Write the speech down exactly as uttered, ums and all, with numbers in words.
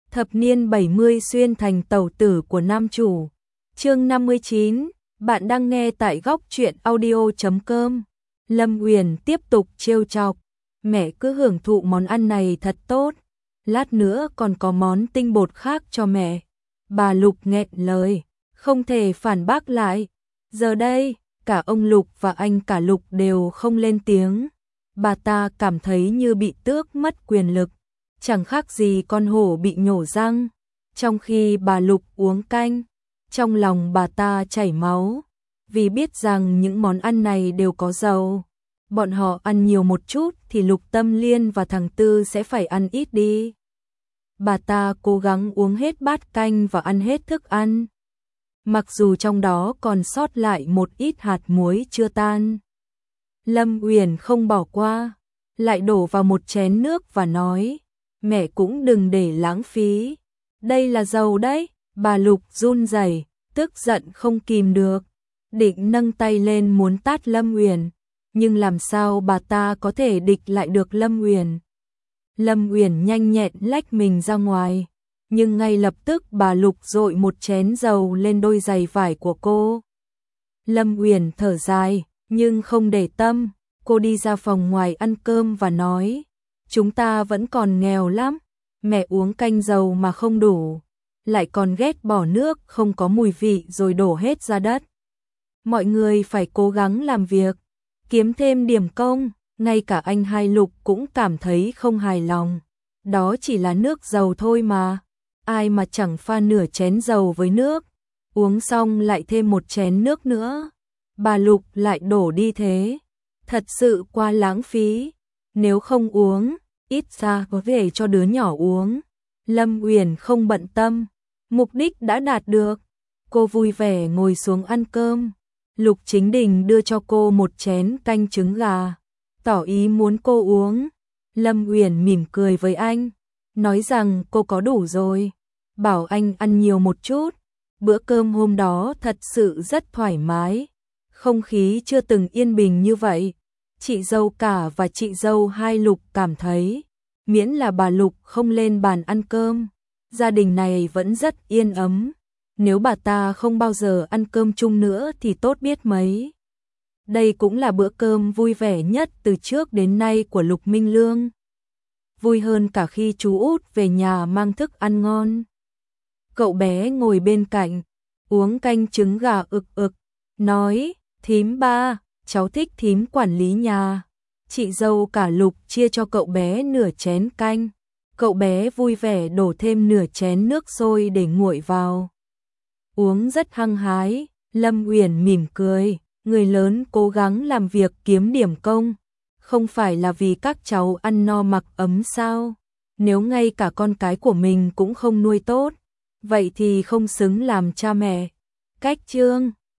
Thập niên bảy mươi xuyên thành tẩu tử của nam chủ. Chương năm mươi chín, bạn đang nghe tại góc truyện audio chấm com. Lâm Uyển tiếp tục trêu chọc, mẹ cứ hưởng thụ món ăn này thật tốt, lát nữa còn có món tinh bột khác cho mẹ. Bà Lục nghẹn lời, không thể phản bác lại. Giờ đây, cả ông Lục và anh cả Lục đều không lên tiếng. Bà ta cảm thấy như bị tước mất quyền lực, chẳng khác gì con hổ bị nhổ răng. Trong khi bà Lục uống canh, trong lòng bà ta chảy máu, vì biết rằng những món ăn này đều có dầu. Bọn họ ăn nhiều một chút thì Lục Tâm Liên và thằng Tư sẽ phải ăn ít đi. Bà ta cố gắng uống hết bát canh và ăn hết thức ăn, mặc dù trong đó còn sót lại một ít hạt muối chưa tan. Lâm Uyển không bỏ qua, lại đổ vào một chén nước và nói, mẹ cũng đừng để lãng phí. Đây là dầu đấy. Bà Lục run rẩy, tức giận không kìm được, định nâng tay lên muốn tát Lâm Uyển, nhưng làm sao bà ta có thể địch lại được Lâm Uyển. Lâm Uyển nhanh nhẹn lách mình ra ngoài, nhưng ngay lập tức bà Lục dội một chén dầu lên đôi giày vải của cô. Lâm Uyển thở dài, nhưng không để tâm, cô đi ra phòng ngoài ăn cơm và nói, chúng ta vẫn còn nghèo lắm, mẹ uống canh dầu mà không đủ, lại còn ghét bỏ nước không có mùi vị rồi đổ hết ra đất. Mọi người phải cố gắng làm việc, kiếm thêm điểm công. Ngay cả anh hai Lục cũng cảm thấy không hài lòng. Đó chỉ là nước dầu thôi mà, ai mà chẳng pha nửa chén dầu với nước, uống xong lại thêm một chén nước nữa. Bà Lục lại đổ đi thế, thật sự quá lãng phí. Nếu không uống, ít ra có thể cho đứa nhỏ uống. Lâm Uyển không bận tâm, mục đích đã đạt được. Cô vui vẻ ngồi xuống ăn cơm. Lục Chính Đình đưa cho cô một chén canh trứng gà, tỏ ý muốn cô uống. Lâm Uyển mỉm cười với anh, nói rằng cô có đủ rồi, bảo anh ăn nhiều một chút. Bữa cơm hôm đó thật sự rất thoải mái, không khí chưa từng yên bình như vậy. Chị dâu cả và chị dâu hai Lục cảm thấy, miễn là bà Lục không lên bàn ăn cơm, gia đình này vẫn rất yên ấm. Nếu bà ta không bao giờ ăn cơm chung nữa thì tốt biết mấy. Đây cũng là bữa cơm vui vẻ nhất từ trước đến nay của Lục Minh Lương. Vui hơn cả khi chú út về nhà mang thức ăn ngon. Cậu bé ngồi bên cạnh, uống canh trứng gà ực ực, nói, thím ba, cháu thích thím quản lý nhà. Chị dâu cả Lục chia cho cậu bé nửa chén canh. Cậu bé vui vẻ đổ thêm nửa chén nước sôi để nguội vào. Uống rất hăng hái. Lâm Uyển mỉm cười, người lớn cố gắng làm việc kiếm điểm công, không phải là vì các cháu ăn no mặc ấm sao? Nếu ngay cả con cái của mình cũng không nuôi tốt, vậy thì không xứng làm cha mẹ. Cách chương